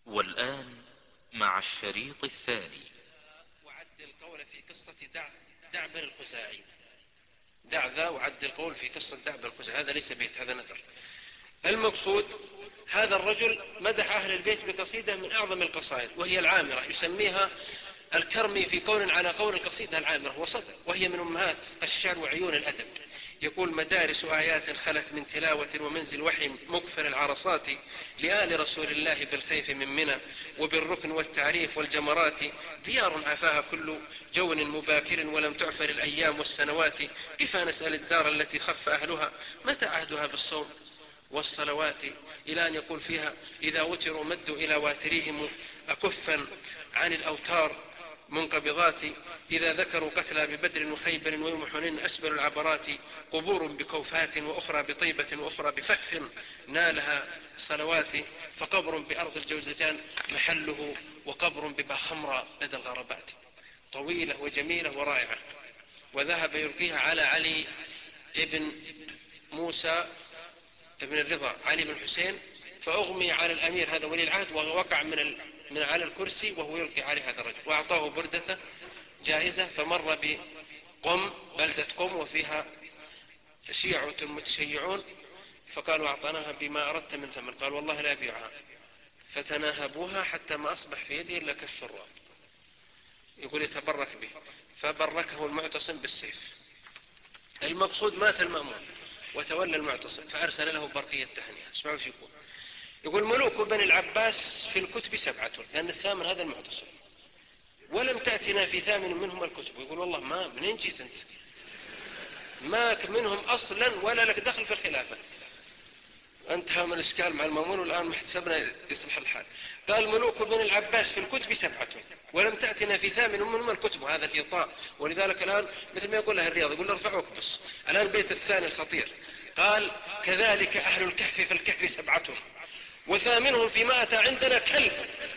والآن مع الشريط الثاني. وعد القول في قصة دعبل الخزاعي. دع ذا وعد القول في قصة دعبل الخزاعي، هذا ليس بيت، هذا نثر. المقصود هذا الرجل مدح أهل البيت بقصيدة من أعظم القصائد، وهي العامرة، يسميها الكرمي في قول على قول القصيدة العامرة، وهي من أمهات الشعر وعيون الأدب. يقول: مدارس آيات خلت من تلاوة ومنزل وحي مكفر العرصات لآل رسول الله بالخيف من منى وبالركن والتعريف والجمرات، ديار عفاها كل جون مباكر ولم تعفر الأيام والسنوات، كيف نسأل الدار التي خف أهلها متى عهدها بالصوم والصلوات، إلى أن يقول فيها: إذا وتروا مدوا إلى واتريهم أكفا عن الأوتار منقبضات، إذا ذكروا قتلى ببدر وخيبر ويوم حنين أسبل العبرات، قبور بكوفات وأخرى بطيبة وأخرى بفخ نالها صلوات، فقبر بأرض الجوزجان محله وقبر بباخمرة لدى الغربات. طويلة وجميلة ورائعة. وذهب يلقيها على علي ابن موسى ابن الرضا علي بن حسين، فأغمي على الأمير هذا ولي العهد، ووقع من على الكرسي وهو يلقي عليه هذا الرجل، وأعطاه بردة جائزة. فمر بقم، بلدة قم وفيها شيعة متشيعون، فقالوا: أعطناها بما أردت من ثمن. قال: والله لا أبيعها. فتناهبوها حتى ما أصبح في يده إلا كالشراب، يقول يتبرك به، فبركه المعتصم بالسيف. المقصود مات المأمون وتولى المعتصم، فأرسل له برقية تهنئة. اسمعوا شو يقول: ملوك بني العباس في الكتب 7، لأن الثامن هذا المعتصم، ولم تأتنا في ثامن منهم الكتب. يقول: والله ما منين جيت أنت؟ ما منهم أصلا ولا لك دخل في الخلافة. انتهى من الإشكال مع المأمون، والآن محتسبنا يصلح الحال. قال: ملوك بني العباس في الكتب 7 ولم تأتنا في ثامن منهم الكتب. هذا الإيطاء، ولذلك الآن مثل ما يقول له الرياض، يقول: ارفعوك بس. الآن البيت الثاني الخطير. قال: كذلك أهل الكهف في الكهف 7 وثامنهم فيما أتى عندنا كلب.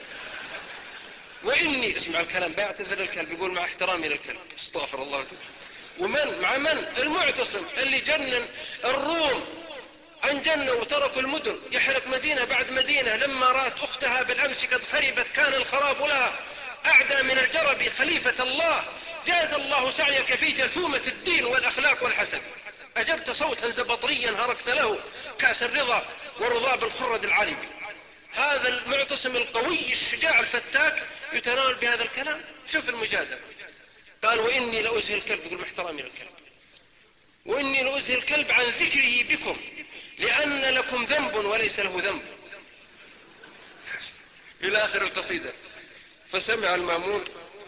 وإني، اسمع الكلام، بيعتذر الكلب، يقول: مع احترامي للكلب، استغفر الله. ومن مع من؟ المعتصم اللي جنن الروم، أن جنوا وتركوا المدن، يحرق مدينة بعد مدينة. لما رأت أختها بالأمس قد خربت كان الخراب لها أعدى من الجرب. خليفة الله، جاز الله سعيك في جثومة الدين والأخلاق والحسن، أجبت صوتا زبطريا هرقت له كأس الرضا ورضاب الخرد العربي. هذا المعتصم القوي الشجاع الفتاك يتناول بهذا الكلام. شوف المجازفة. قال: وإني لأزهي الكلب، يقول: محترمي للكلب، وإني لأزهي الكلب عن ذكره بكم لأن لكم ذنب وليس له ذنب، إلى آخر القصيدة. فسمع المأمون.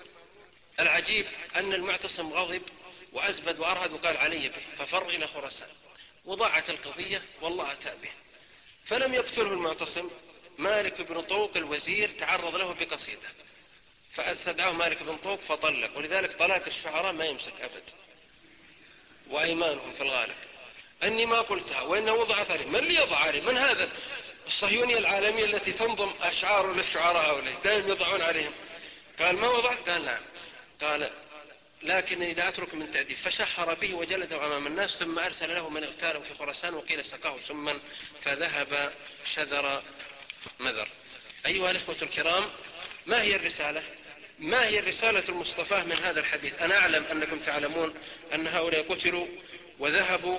العجيب أن المعتصم غضب وأزبد وأرهد وقال: علي به، ففر إلى خراسان، وضاعت القضية والله أتى به. فلم يقتله المعتصم. مالك بن طوق الوزير تعرض له بقصيدة، فاستدعاه مالك بن طوق فطلق. ولذلك طلاق الشعراء ما يمسك أبد، وأيمانهم في الغالب. أني ما قلتها وإنها وضعت عليه. من اللي يضع عليه؟ من هذا؟ الصهيونية العالمية التي تنظم أشعار للشعراء هؤلاء دائما يضعون عليهم. قال: ما وضعت؟ قال: نعم. قال: لكنني لا أترك من تأديب. فشهر به وجلده أمام الناس، ثم أرسل له من اغتاله في خراسان، وقيل سقاه سما فذهب شذر مذر. أيها الإخوة الكرام، ما هي الرسالة؟ ما هي الرسالة المصطفاة من هذا الحديث؟ أنا أعلم أنكم تعلمون أن هؤلاء قتلوا وذهبوا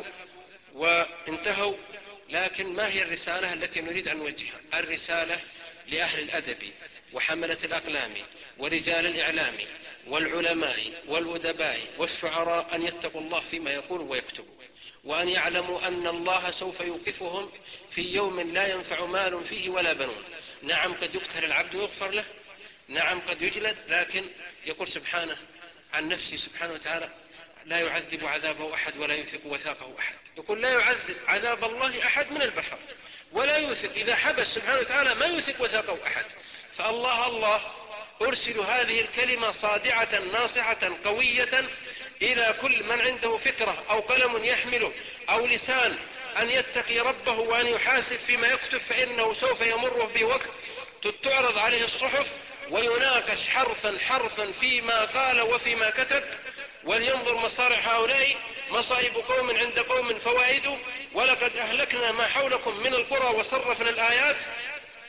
وانتهوا، لكن ما هي الرسالة التي نريد أن نوجهها؟ الرسالة لأهل الأدب وحملة الأقلام ورجال الإعلام والعلماء والأدباء والشعراء أن يتقوا الله فيما يقولوا ويكتبوا، وأن يعلموا أن الله سوف يوقفهم في يوم لا ينفع مال فيه ولا بنون. نعم، قد يقتل العبد ويغفر له، نعم قد يجلد، لكن يقول سبحانه عن نفسه سبحانه وتعالى: لا يعذب عذابه أحد ولا يوثق وثاقه أحد. يقول: لا يعذب عذاب الله أحد من البشر ولا يوثق، إذا حبس سبحانه وتعالى ما يوثق وثاقه أحد. فالله أرسل هذه الكلمة صادعة ناصحة قوية إلى كل من عنده فكرة أو قلم يحمله أو لسان أن يتقي ربه وأن يحاسب فيما يكتب، فإنه سوف يمره بوقت تعرض عليه الصحف ويناقش حرفا حرفا فيما قال وفيما كتب. ولينظر مصارع هؤلاء: مصائب قوم عند قوم فوائد، ولقد أهلكنا ما حولكم من القرى وصرفنا الآيات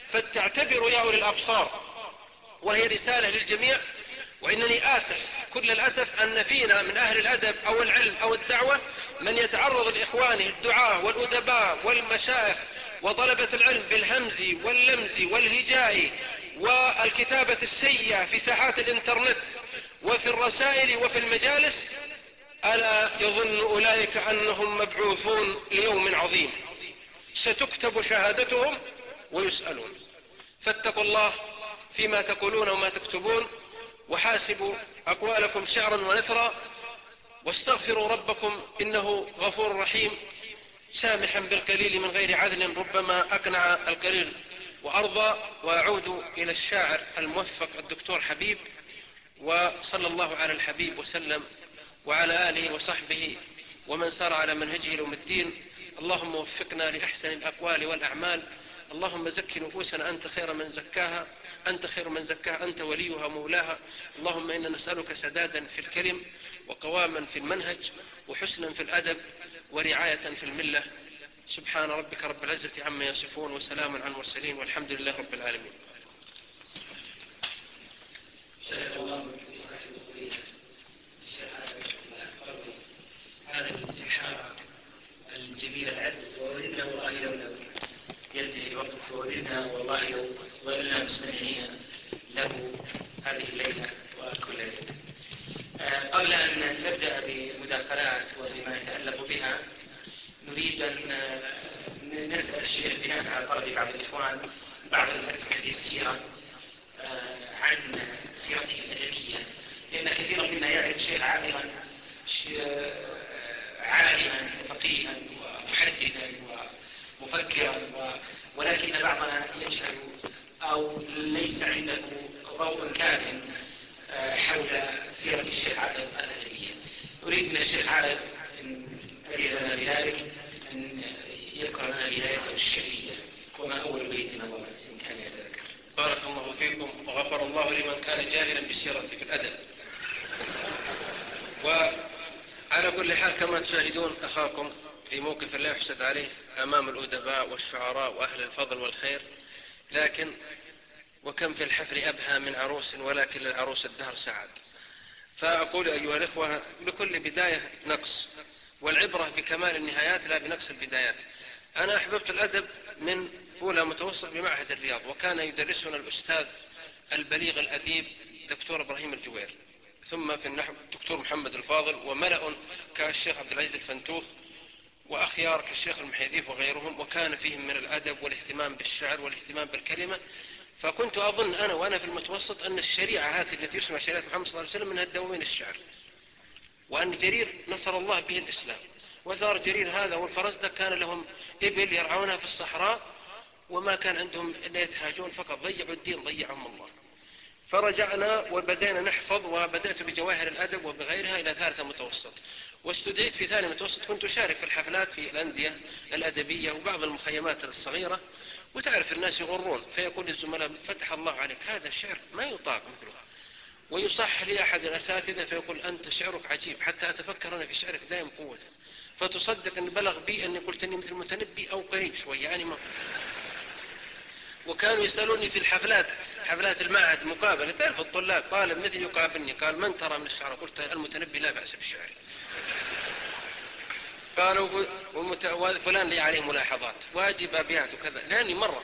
فلتعتبروا يا أولي الأبصار، وهي رسالة للجميع. وإنني آسف كل الأسف أن فينا من أهل الأدب أو العلم أو الدعوة من يتعرض لإخوانه الدعاة والأدباء والمشايخ وطلبة العلم بالهمز واللمز والهجاء والكتابة السيئة في ساحات الإنترنت وفي الرسائل وفي المجالس، ألا يظن أولئك أنهم مبعوثون ليوم عظيم ستكتب شهادتهم ويسألون. فاتقوا الله فيما تقولون وما تكتبون، وحاسبوا أقوالكم شعرا ونثرا، واستغفروا ربكم إنه غفور رحيم سامحا بالقليل من غير عدل ربما أقنع القليل وأرضى. وأعود إلى الشاعر الموفق الدكتور حبيب، وصلى الله على الحبيب وسلم وعلى آله وصحبه ومن سار على منهجه ليوم الدين. اللهم وفقنا لأحسن الأقوال والأعمال. اللهم زك نفوسنا أنت خير من زكاها، أنت خير من زكاها، أنت وليها مولاها. اللهم إنا نسألك سدادا في الكلم وقواما في المنهج وحسنا في الأدب ورعاية في الملة. سبحان ربك رب العزة عما يصفون وسلام على المرسلين والحمد لله رب العالمين. هذا الإلحاح الجميل العذب، ووددنا والله لو ينتهي الوقت، ووددنا والله لو ظلنا مستمعين له هذه الليلة وكل ليلة. قبل أن نبدأ بمداخلات وبما يتعلق بها، نريد أن نسأل الشيخ بناء على طلب بعض الإخوان بعض الأسئلة اليسيرة عن سيرته الأدبية، لأن كثيرا منا يعرف الشيخ عالما وفقيها ومحدثا ومفكرا، ولكن بعضنا يجهل أو ليس عنده ضوء كاف حول سيرة الشيخ عارف الأدبية. أريد من الشيخ عارف أن أريد لنا بذلك أن يذكر لنا بدايته الشعرية وما أول بيت نظر إن كان يتذكر. بارك الله فيكم وغفر الله لمن كان جاهلا بالسيرة في الأدب. وعلى كل حال كما تشاهدون أخاكم في موقف لا يحسد عليه أمام الأدباء والشعراء وأهل الفضل والخير، لكن وكم في الحفل أبهى من عروس ولكن للعروس الدهر سعد. فأقول أيها الإخوة لكل بداية نقص، والعبرة بكمال النهايات لا بنقص البدايات. أنا أحببت الأدب من أولى متوسط بمعهد الرياض، وكان يدرسنا الأستاذ البليغ الأديب دكتور إبراهيم الجوير، ثم في النحو دكتور محمد الفاضل، وملأ كالشيخ عبد العزيز الفنتوخ وأخيار كالشيخ المحيذيف وغيرهم، وكان فيهم من الأدب والاهتمام بالشعر والاهتمام بالكلمة. فكنت أظن أنا وأنا في المتوسط أن الشريعة هذه التي يسمى شريعة محمد صلى الله عليه وسلم منها الدواوين الشعر، وأن جرير نصر الله به الإسلام، وثار جرير هذا والفرزدق كان لهم إبل يرعونها في الصحراء وما كان عندهم إلا يتهاجون فقط، ضيعوا الدين ضيعهم الله. فرجعنا وبدأنا نحفظ، وبدأت بجواهر الأدب وبغيرها إلى ثالثة متوسط، واستدعيت في ثاني متوسط. كنت أشارك في الحفلات في الأندية الأدبية وبعض المخيمات الصغيرة، وتعرف الناس يغرون، فيقول الزملاء فتح الله عليك هذا الشعر ما يطاق مثله، ويصح لي أحد الأساتذة فيقول أنت شعرك عجيب، حتى أتفكر أنا في شعرك دائم قوة، فتصدق أن بلغ بي أني قلت أني مثل المتنبي أو قريب شوي يعني ما. وكانوا يسألوني في الحفلات، حفلات المعهد مقابلة، تعرف الطلاب طالب مثل يقابلني قال من ترى من الشعر؟ قلت المتنبي لا بأس بالشعر. قالوا وفلان لي عليه ملاحظات واجب أبيات وكذا، لأني مرة.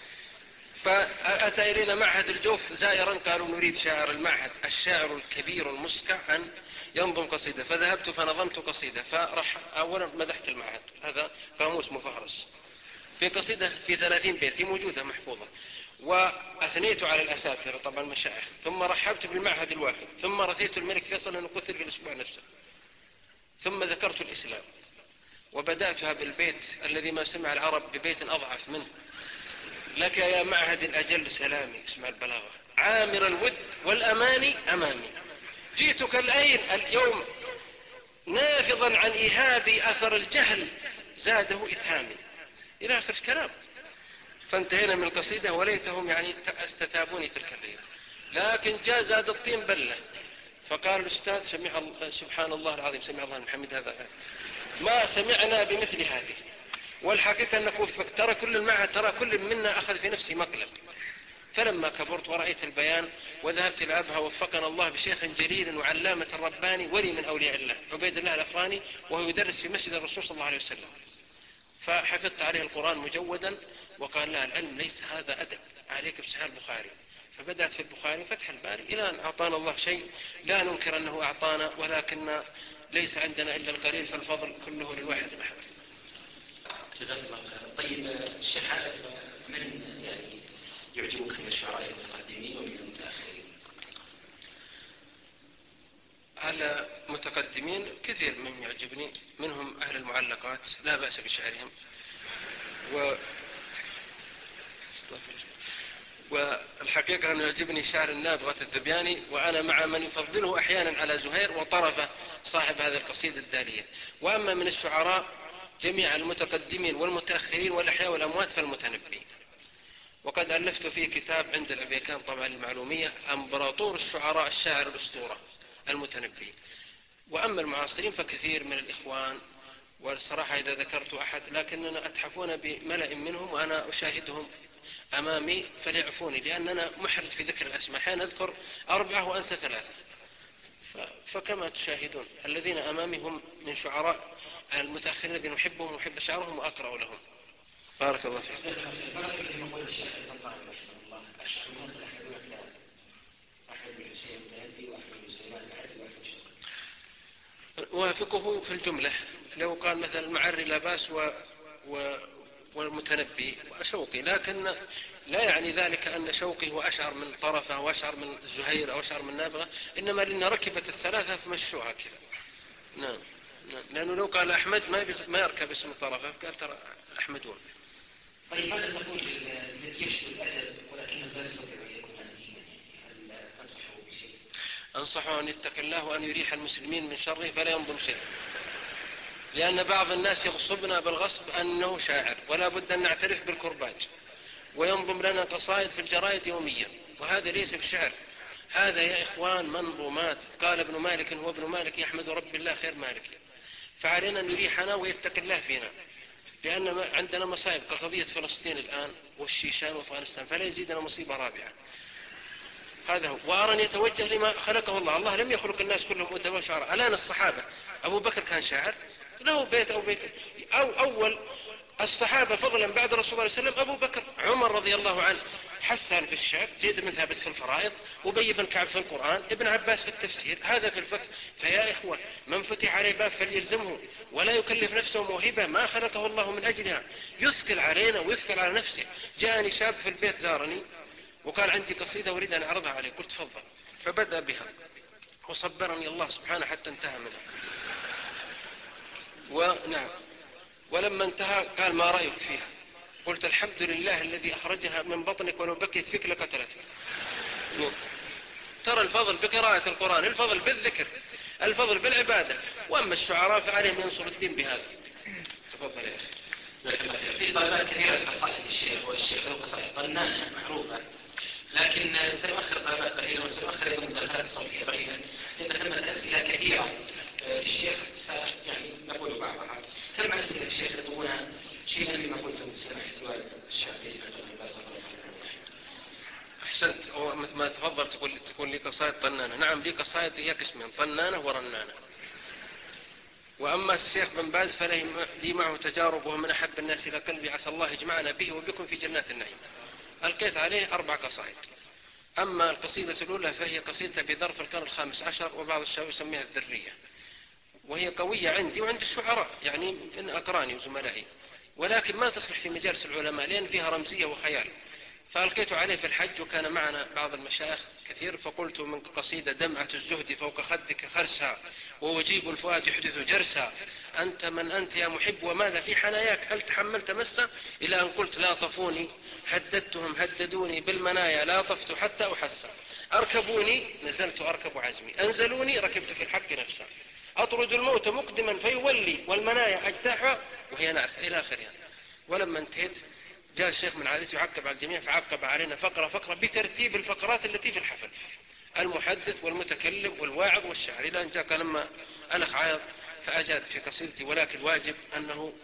فأتى إلينا معهد الجوف زائرا، قالوا نريد شاعر المعهد الشاعر الكبير المسكع أن ينظم قصيدة، فذهبت فنظمت قصيدة. فرح أولا مدحت المعهد، هذا قاموس مفهرس في قصيدة في 30 بيت موجودة محفوظة، وأثنيت على الأساتذة طبعا المشايخ، ثم رحبت بالمعهد الواحد، ثم رثيت الملك فيصل أنه قتل في الأسبوع نفسه، ثم ذكرت الإسلام، وبدأتها بالبيت الذي ما سمع العرب ببيت أضعف منه: لك يا معهد الأجل سلامي، اسمع البلاغة، عامر الود والأماني أمامي، جئتك اليوم نافضا عن إيهابي، أثر الجهل زاده إتهامي، إلى آخر الكلام. فانتهينا من القصيدة، وليتهم يعني استتابوني تلك الليلة، لكن جاء زاد الطين بلة. فقال الأستاذ سبحان الله العظيم، سمع الله المحمد، هذا ما سمعنا بمثل هذه. والحقيقة أنك وفقت، ترى كل المعهد، ترى كل منا أخذ في نفسه مقلب. فلما كبرت ورأيت البيان وذهبت إلى أبها، وفقنا الله بشيخ جليل وعلامة رباني ولي من أولياء الله عبيد الله الأفغاني، وهو يدرس في مسجد الرسول صلى الله عليه وسلم، فحفظت عليه القرآن مجودا، وقال لها العلم ليس هذا أدب، عليك بصحيح البخاري. فبدأت في البخاري وفتح الباري إلى أن أعطانا الله شيء لا ننكر أنه أعطانا، ولكن ليس عندنا إلا القليل، فالفضل كله للواحد الأحد. جزاك الله خير. طيب الشيخ عارف من يعني يعجبك من الشعراء المتقدمين ومن المتأخرين؟ على متقدمين كثير من يعجبني، منهم أهل المعلقات لا بأس بشعرهم، والحقيقة أنه يعجبني شعر النابغة الذبياني، وأنا مع من يفضله أحيانا على زهير وطرفة صاحب هذه القصيدة الدالية. وأما من الشعراء جميع المتقدمين والمتأخرين والأحياء والأموات فالمتنبي. وقد ألفت فيه كتاب عند العبيكان طبعا المعلومية، أمبراطور الشعراء الشاعر الأسطورة المتنبي. وأما المعاصرين فكثير من الإخوان، والصراحة إذا ذكرت أحد لكننا أتحفون بملأ منهم وأنا أشاهدهم أمامي فليعفوني، لأننا محرج في ذكر الأسماء، حين أذكر 4 وأنسى 3. فكما تشاهدون الذين أمامي هم من شعراء المتأخرين الذين أحبهم وأحب شعرهم وأقرأ لهم. بارك الله فيك. وافقه في الجملة، لو قال مثلا المعري لا باس والمتنبي وشوقي، لكن لا يعني ذلك أن شوقي هو أشعر من طرفة وأشعر من الزهير أو أشعر من نابغة، إنما لأن ركبت الثلاثة فمشوها كذا. نعم. لأنه لو قال أحمد ما يركب اسم طرفة، فقال ترى الأحمدون. طيب ماذا تقول للذي يشتري الأدب ولكنه لا يستطيع أن يكون أديبا؟ هل تنصحه بشيء؟ أنصحه أن يتق الله وأن يريح المسلمين من شره فلا ينظم شيء، لأن بعض الناس يغصبنا بالغصب أنه شاعر، ولا بد أن نعترف بالكرباج، وينظم لنا قصائد في الجرائد يوميا، وهذا ليس بشعر، هذا يا إخوان منظومات. قال ابن مالك، هو ابن مالك يحمد رب الله خير مالك. فعلينا أن يريحنا ويتق الله فينا، لأن عندنا مصائب كقضية فلسطين الآن والشيشان وأفغانستان، فلا يزيدنا مصيبة رابعة. هذا هو. وأرى أن يتوجه لما خلقه الله. الله لم يخلق الناس كلهم أدباء شعراء. الآن الصحابة، أبو بكر كان شاعر له بيت أو بيت، أو أول الصحابة فضلا بعد رسول الله صلى الله عليه وسلم أبو بكر، عمر رضي الله عنه حسان في الشعر، زيد بن ثابت في الفرائض، أبي بن كعب في القرآن، ابن عباس في التفسير، هذا في الفقه. فيا إخوة من فتح عليه باب فليلزمه، ولا يكلف نفسه موهبة ما خلقه الله من أجلها، يثقل علينا ويثقل على نفسه. جاءني شاب في البيت زارني وقال عندي قصيدة أريد أن أعرضها عليه، قلت تفضل، فبدأ بها وصبرني الله سبحانه حتى انتهى منها. ونعم، ولما انتهى قال ما رأيك فيها؟ قلت الحمد لله الذي أخرجها من بطنك، ولو بكيت فيك لقتلتك. ترى الفضل بقراءة القرآن، الفضل بالذكر، الفضل بالعبادة. وأما الشعراء فعليهم ينصر الدين بهذا. تفضل يا أخي. في طلبات كثيرة لقصائد الشيخ، والشيخ له قصائد طنانة معروفة، لكن سيؤخر طلبات قليلا وسيؤخر أيضا المداخلات الصوتية قليلا، لأن ثمة أسئلة كثيرة الشيخ يعني نقول بعضها. ثم أسئلة الشيخ يطلبونها شيئا مما قلتم بسماح سؤال الشعبي. أحسنت. مثل ما تفضل تقول لي قصائد طنانة. نعم لي قصائد هي قسمين، طنانة ورنانة. وأما الشيخ بن باز فلي معه تجارب، وهو من أحب الناس إلى قلبي، عسى الله يجمعنا به وبكم في جنات النعيم. ألقيت عليه 4 قصائد. أما القصيدة الأولى فهي قصيدة بظرف القرن 15، وبعض الشباب يسميها الذرية، وهي قوية عندي وعند الشعراء، يعني من أقراني وزملائي، ولكن ما تصلح في مجالس العلماء لأن فيها رمزية وخيال. فألقيت عليه في الحج وكان معنا بعض المشايخ كثير، فقلت من قصيدة دمعة الزهد فوق خدك خرسها، ووجيب الفؤاد يحدث جرسا، أنت من أنت يا محب وماذا في حناياك، هل تحملت مسا، إلى أن قلت لا طفوني هددتهم هددوني بالمنايا لا طفت حتى أحسا، أركبوني نزلت أركب عزمي، أنزلوني ركبت في الحق نفسا، أطرد الموت مقدما فيولي والمنايا أجتاحها وهي نعس، إلى آخرها. ولما انتهيت جاء الشيخ من عادته يعقب على الجميع، فعقب علينا فقرة فقرة بترتيب الفقرات التي في الحفل، المحدث والمتكلم والواعظ والشاعر، إلى أن جاء لما الأخ عايض فأجاد في قصيدتي ولكن الواجب أنه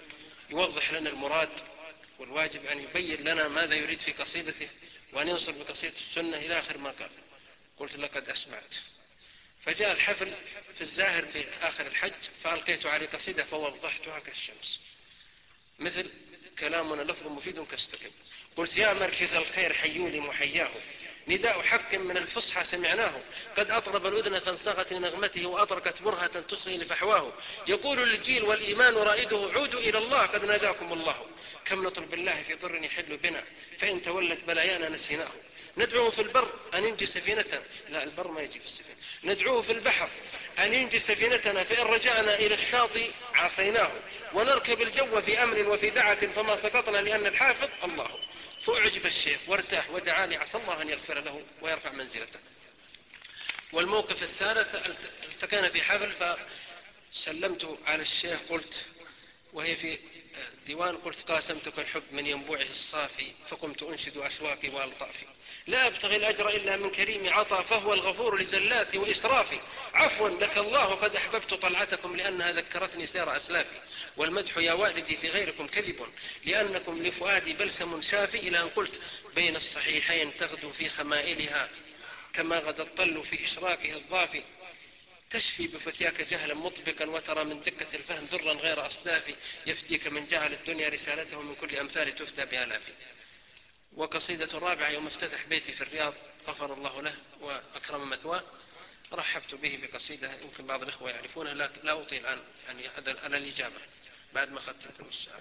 يوضح لنا المراد، والواجب أن يبين لنا ماذا يريد في قصيدته، وأن ينصر بقصيدة السنة إلى آخر ما قال. قلت لقد أسمعت. فجاء الحفل في الزاهر في آخر الحج، فألقيت عليه قصيدة فوضحتها كالشمس، مثل كلامنا لفظ مفيد كاستقم. قلت يا مركز الخير حيولي محياه، نداء حق من الفصحى سمعناه، قد أطرب الأذن فانصغت لنغمته، وأطرقت برهة تصغي لفحواه. يقول الجيل والإيمان رائده عودوا إلى الله قد ناداكم الله، كم نطلب بالله في ضر يحل بنا، فإن تولت بلايانا نسيناه. ندعوه في البر أن ينجي سفينتنا، لا البر ما يجي في السفينة. ندعوه في البحر أن ينجي سفينتنا، فإن رجعنا إلى الشاطئ عصيناه. ونركب الجو في أمن وفي دعة، فما سقطنا لأن الحافظ الله. فأعجب الشيخ وارتاح ودعا لي عسى الله أن يغفر له ويرفع منزلته. والموقف الثالث، التقينا في حفل فسلمت على الشيخ، قلت وهي في الديوان، قلت قاسمتك الحب من ينبوعه الصافي، فقمت أنشد أشواقي وألطافي، لا أبتغي الأجر إلا من كريم عطا، فهو الغفور لزلاتي وإسرافي. عفوا لك الله قد أحببت طلعتكم، لأنها ذكرتني سير أسلافي، والمدح يا والدي في غيركم كذب، لأنكم لفؤادي بلسم شافي. إلى أن قلت بين الصحيحين تغدو في خمائلها، كما غدا الطل في إشراقها الضافي، تشفي بفتياك جهلا مطبقا، وترى من دقة الفهم درا غير أصداف، يفتيك من جعل الدنيا رسالته من كل أمثال تفتى بآلاف. وقصيدة الرابعة يوم افتتح بيتي في الرياض غفر الله له وأكرم مثواه، رحبت به بقصيدة يمكن بعض الإخوة يعرفونها، لكن لا أطيل الآن يعني على الإجابة بعد ما أخذت الفلوس.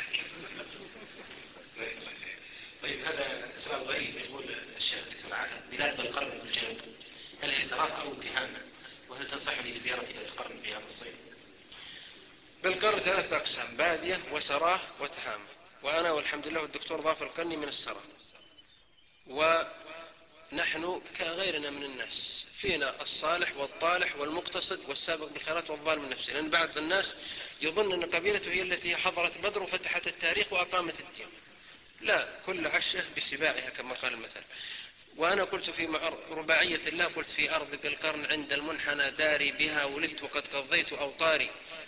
طيب هذا سؤال غريب. يقول الشيخ دكتور عادل، بلاد القرن في الجنوب هل هي سراء أو امتحان؟ وهل تنصحني بزيارة بلاد القرن في هذا الصيف؟ بالقرن 3 أقسام: بادية وسراه وتهامة، وأنا والحمد لله والدكتور ظافر القني من السراه، ونحن كغيرنا من الناس، فينا الصالح والطالح والمقتصد والسابق بالخيرات والظالم من نفسه، لأن بعض الناس يظن أن قبيلته هي التي حضرت بدر وفتحت التاريخ وأقامت الدين. لا، كل عشة بسباعها كما قال المثل. وأنا قلت في رباعية الله، قلت في أرض القرن عند المنحنى داري، بها ولدت وقد قضيت أوطاري،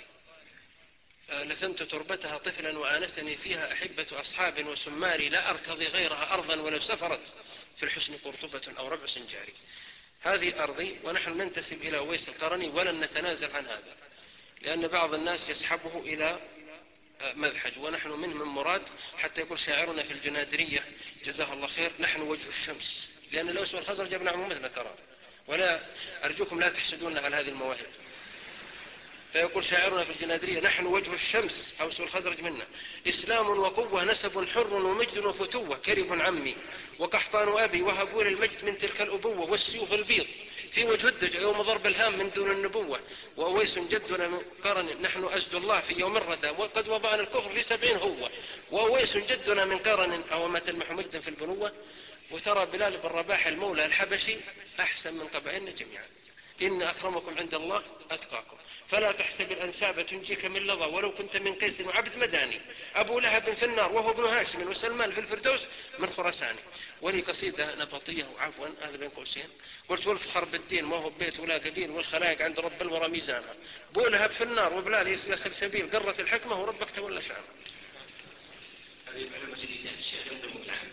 لثمت تربتها طفلا وآنسني فيها أحبة أصحاب وسماري، لا أرتضي غيرها أرضا ولو سفرت في الحسن قرطبة أو ربع سنجاري. هذه أرضي، ونحن ننتسب إلى أويس القرني ولن نتنازل عن هذا، لأن بعض الناس يسحبه إلى مذحج، ونحن من مراد، حتى يقول شاعرنا في الجنادرية جزاه الله خير: نحن وجه الشمس، لأن الأوس والخزرج ابن عمومتنا ترى، ولا أرجوكم لا تحسدون على هذه المواهب. فيقول شاعرنا في الجنادرية: نحن وجه الشمس، أوس والخزرج منا، إسلام وقوة نسب حر ومجد وفتوة، كرب عمي وقحطان أبي وهبول المجد من تلك الأبوة، والسيوف البيض في وجه الدج يوم ضرب الهام من دون النبوة، وأويس جدنا من قرن، نحن أسد الله في يوم الردى، وقد وضعنا الكفر في 70 هو، وأويس جدنا من قرن، أو ما تلمح مجدا في البنوة. وترى بلال بن رباح المولى الحبشي أحسن من قبائلنا جميعا: إن أكرمكم عند الله أتقاكم، فلا تحسب الأنساب تنجيك من لظى، ولو كنت من قيس وعبد مداني، أبو لهب في النار وهو ابن هاشم، وسلمان في الفردوس من خراساني. ولي قصيدة نبطية، وعفوا هذا بين قوسين، قلت: والفخر بالدين ما هو بيت ولا قبيل، والخلائق عند رب الورى ميزانها، أبو لهب في النار وبلال يسلسبيل، قرت الحكمة وربك تولى شانه. هذه معلومة جديدة الشيخ ينضم العام.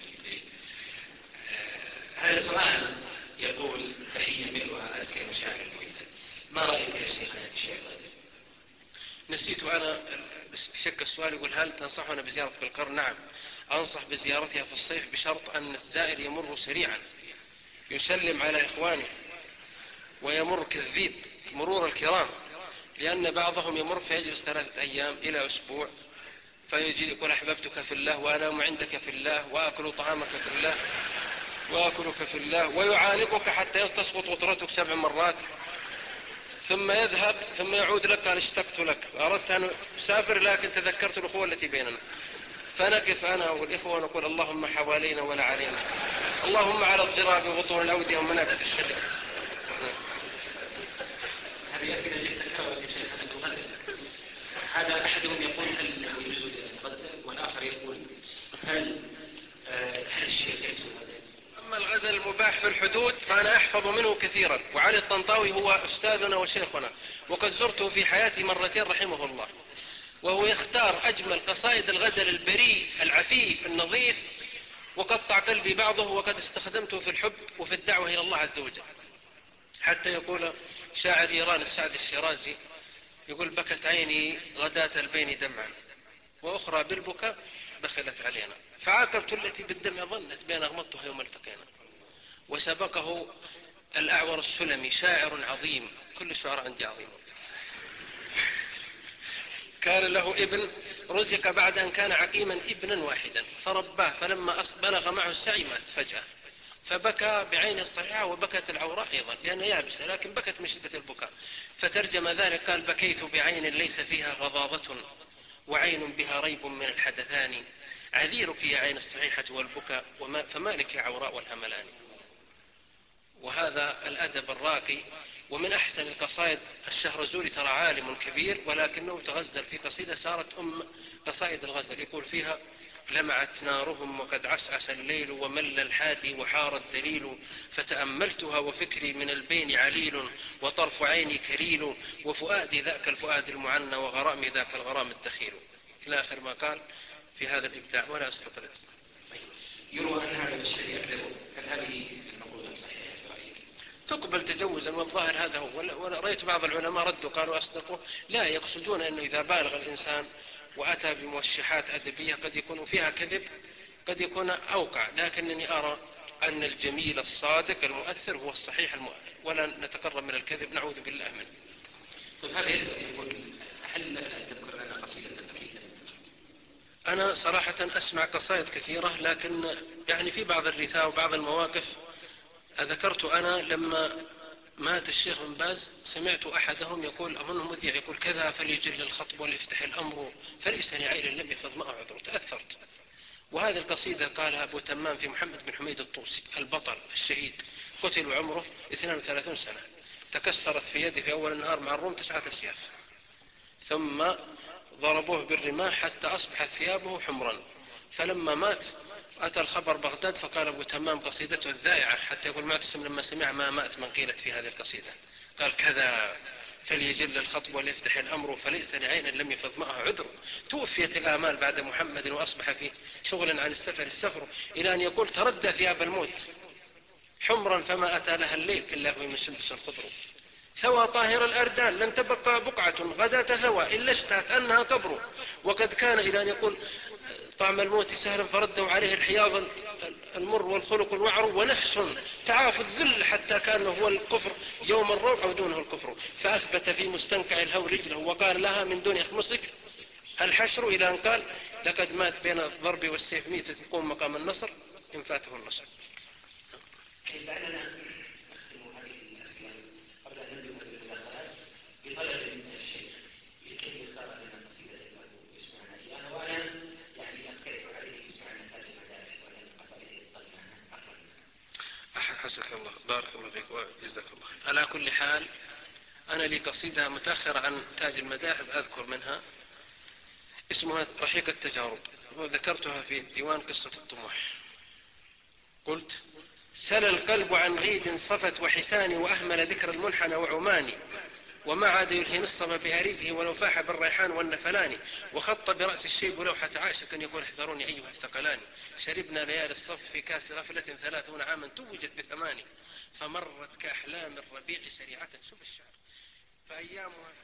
هذا السؤال يقول: تحية ملؤها أزكى مشاعر الموحدة، ما رأيك يا شيخنا في الشيخ الغزالي؟ نسيت أنا شك السؤال، يقول: هل تنصحنا بزيارة بالقرن؟ نعم، أنصح بزيارتها في الصيف، بشرط أن الزائر يمر سريعا يسلم على إخوانه، ويمر كالذيب مرور الكرام، لأن بعضهم يمر فيجلس 3 أيام إلى أسبوع، فيجي يقول: أحببتك في الله وأنام عندك في الله وأكل طعامك في الله وأكلك في الله، ويعانقك حتى تسقط وطرتك 7 مرات، ثم يذهب ثم يعود لك: قال اشتقت لك، أردت أن أسافر لكن تذكرت الأخوة التي بيننا. فنقف أنا والإخوة ونقول: اللهم حوالينا ولا علينا، اللهم على الضراب وبطون الأودية ومنابت الشجر. هذه أسئلة جدا تكررت يا شيخ عن الغزل. هذا أحدهم يقول: هل يجوز الغزل؟ والآخر يقول: هل الشيخ يجوز الغزل؟ أما الغزل المباح في الحدود فأنا أحفظ منه كثيرا، وعلي الطنطاوي هو أستاذنا وشيخنا، وقد زرته في حياتي مرتين رحمه الله، وهو يختار أجمل قصائد الغزل البريء العفيف النظيف، وقطع قلبي بعضه وقد استخدمته في الحب وفي الدعوة إلى الله عز وجل. حتى يقول شاعر إيران السعد الشيرازي يقول: بكت عيني غداة البين دمعا وأخرى بالبكاء بخلت علينا، فعاقبت التي بالدمع ظنت بين أغمضتها يوم التقينا. وسبقه الأعور السلمي شاعر عظيم، كل الشعراء عندي عظيم، كان له ابن رزق بعد أن كان عقيما ابنا واحدا فرباه، فلما بلغ معه السعي مات فجأة، فبكى بعين الصحيحة وبكت العوراء أيضا لأنها يابسة، لكن بكت من شدة البكاء، فترجم ذلك قال: بكيت بعين ليس فيها غضاضة وعين بها ريب من الحدثان، عذيرك يا عين الصحيحة والبكاء فما لك يا عوراء والهملان. وهذا الأدب الراقي. ومن أحسن القصائد الشهرزوري، ترى عالم كبير ولكنه تغزل في قصيدة صارت قصائد الغزل، يقول فيها: لمعت نارهم وقد عسعس الليل ومل الحادي وحار الدليل، فتأملتها وفكري من البين عليل وطرف عيني كليل، وفؤادي ذاك الفؤاد المعنى وغرامي ذاك الغرام الدخيل، إلى آخر ما قال في هذا الإبداع ولا أستطرد. يروى أن هذا الشيء يعتبر، هل هذه المقولة صحيحة في رأيك؟ تقبل تجوزا، والظاهر هذا هو. ورأيت بعض العلماء ردوا قالوا أصدقوا، لا يقصدون أنه إذا بالغ الإنسان وأتى بموشحات أدبية قد يكون فيها كذب قد يكون أوقع، لكنني أرى أن الجميل الصادق المؤثر هو الصحيح ولا نتقرب من الكذب، نعوذ بالله منه. طيب هذا يقول: هل لك أن تذكر لنا قصيدة أكيدة؟ أنا صراحة أسمع قصائد كثيرة، لكن يعني في بعض الرثاء وبعض المواقف ذكرت أنا لما مات الشيخ بن باز سمعت أحدهم يقول، أظنه مذيع، يقول: كذا فليجل الخطب وليفتح الأمر فليسني عيل لم يفض معه عذر. تأثرت. وهذه القصيدة قالها أبو تمام في محمد بن حميد الطوسي البطل الشهيد، قتل وعمره 32 سنة، تكسرت في يده في أول النهار مع الروم 9 أسياف، ثم ضربوه بالرماح حتى أصبحت ثيابه حمرا، فلما مات أتى الخبر بغداد، فقال أبو تمام قصيدته الذائعة، حتى يقول معتصم لما سمع ما مات من قيلت في هذه القصيدة، قال: كذا فليجل الخطب وليفتح الأمر فليس لعين لم يفض معه عذر. توفيت الآمال بعد محمد وأصبح في شغل عن السفر إلى أن يقول: تردى ثياب الموت حمرا فما أتى لها الليل إلا هو من سندس خضر، ثوى طاهر الأردان لن تبقى بقعة غداة ثوى إلا اشتهت أنها قبر. وقد كان إلى أن يقول: طعم الموت سهلا فردوا عليه الحياض المر والخلق الوعر، ونفس تعاف الذل حتى كان هو الكفر يوم الروع ودونه الكفر، فأثبت في مستنقع الهول رجله وقال لها: من دون يخمصك الحشر، إلى أن قال: لقد مات بين الضرب والسيف ميتة تقوم مقام النصر إن فاته النصر. لعلنا نختم هذه الأسئلة قبل أن ندخل في المداخلات بطلب من الشيخ لكي يختار لنا قصيدة له يسمعنا إياها، وأنا يعني أقترح عليه يسمعنا تاج المدارس ولا القصائد القديمة. حسك الله، بارك الله فيك وجزاك الله. على كل حال أنا لي قصيدة متأخرة عن تاج المداحب أذكر منها، اسمها رحيق التجارب، وذكرتها في ديوان قصة الطموح. قلت: سل القلب عن غيد صفت وحساني وأهمل ذكر المنحنى وعماني، وما عاد يلهي نصب بأريجه ولو فاح بالريحان والنفلان، وخط برأس الشيب لوحة عاشق يقول: احذروني أيها الثقلان، شربنا ليالي الصف في كاس غفلة 30 عاما توجت بثماني، فمرت كأحلام الربيع سريعة. شوف الشعر، فأيامها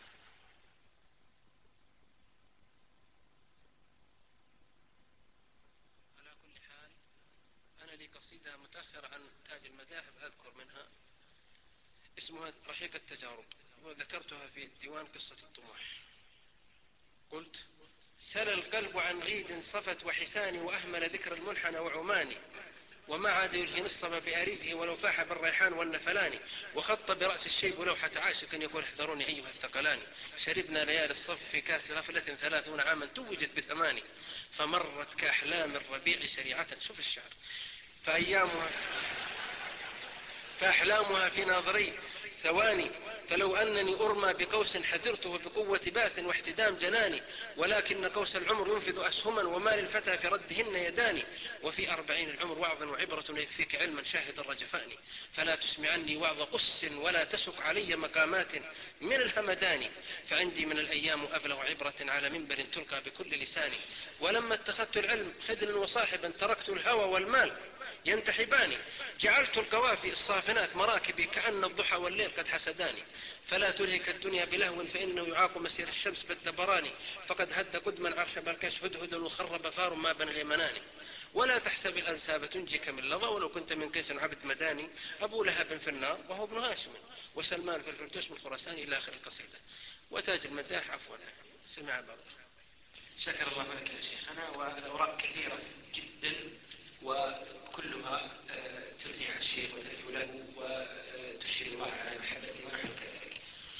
لي قصيدة متأخرة عن تاج المداحب أذكر منها، اسمها رحيق التجارب، وذكرتها في ديوان قصة الطموح. قلت: سل القلب عن غيد صفت وحساني وأهمل ذكر المنحنى وعماني، وما عاد يلهي نصب بأريجه ولو فاح بالريحان والنفلان، وخط برأس الشيب لوحة عاشق يقول: احذروني أيها الثقلان، شربنا ليالي الصف في كاس غفلة 30 عاما توجت بثماني، فمرت كأحلام الربيع سريعة. شوف الشعر، فأيامها فأحلامها في ناظري ثواني، فلو أنني أرمى بقوس حذرته بقوة باس واحتدام جناني، ولكن قوس العمر ينفذ أسهما وما للفتى في ردهن يداني. وفي 40 العمر وعظ وعبرة يكفيك علما شاهد الرجفان، فلا تسمعني وعظ قس ولا تسك علي مقامات من الهمدان، فعندي من الأيام أبلغ عبرة على منبر تلقى بكل لساني. ولما اتخذت العلم خدلا وصاحبا تركت الهوى والمال ينتحباني، جعلت القوافي الصافنات مراكبي كأن الضحى والليل قد حسداني. فلا تلهك الدنيا بلهو فإنه يعاق مسير الشمس بالدبران، فقد هد قدما عرش بالكيس هدهد وخرب فار ما بنى اليمنان. ولا تحسب الأنساب تنجيك من لظى ولو كنت من قيس عبد مداني، أبو لهب في النار وهو ابن هاشم وسلمان في الفردوس من خراسان إلى آخر القصيدة. وتاج المداح عفوا سمع بعض. شكر الله لك يا شيخنا. والأوراق كثيرة جدا وكلها تثني على الشيخ وتدعو له وتشير الله على محبته ونحن كذلك.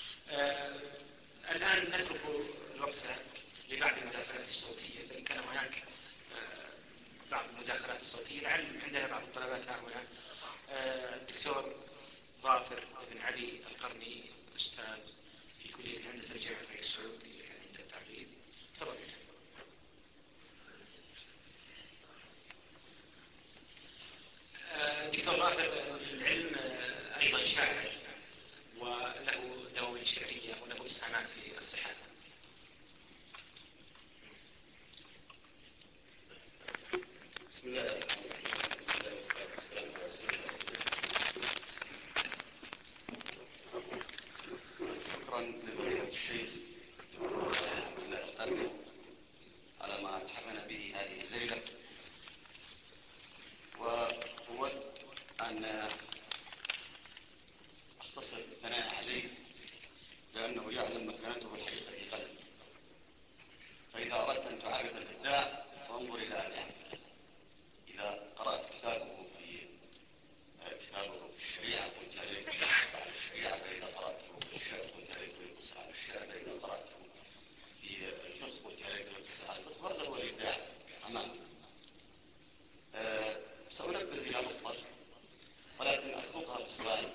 الآن نترك الوقت لبعض المداخلات الصوتية، فإن كان هناك بعض المداخلات الصوتية لعل عندنا بعض الطلبات هنا. الدكتور ظافر بن علي القرني أستاذ في كلية الهندسة جامعة الملك سعود اللي كان عنده التعليم، تفضل. دكتور ظافر العلم أيضا شاعر وله دواوين شعرية وله إسهامات في الصحافة. بسم الله الرحمن الرحيم. الحمد لله والصلاة والسلام على رسول الله. شكرا لفضيلة الشيخ الدكتور عبد الله القرني على ما أتحفنا به هذه الليلة، وأود أن أختصر الثناء عليه لأنه يعلم مكانته الحقيقة في قلبي. فإذا أردت أن تعرف الإبداع فانظر إلى أبي عبد. إذا قرأت كتابه في الشريعة كنت عليك يقص على الشريعة، فإذا قرأته في الشعر كنت عليك يقص على الشعر، فإذا قرأته في الفقه كنت عليك يقص على الفقه. هذا هو الإبداع أمامك. سأنبه إلى نقطة ولكن أسبقها بسؤال.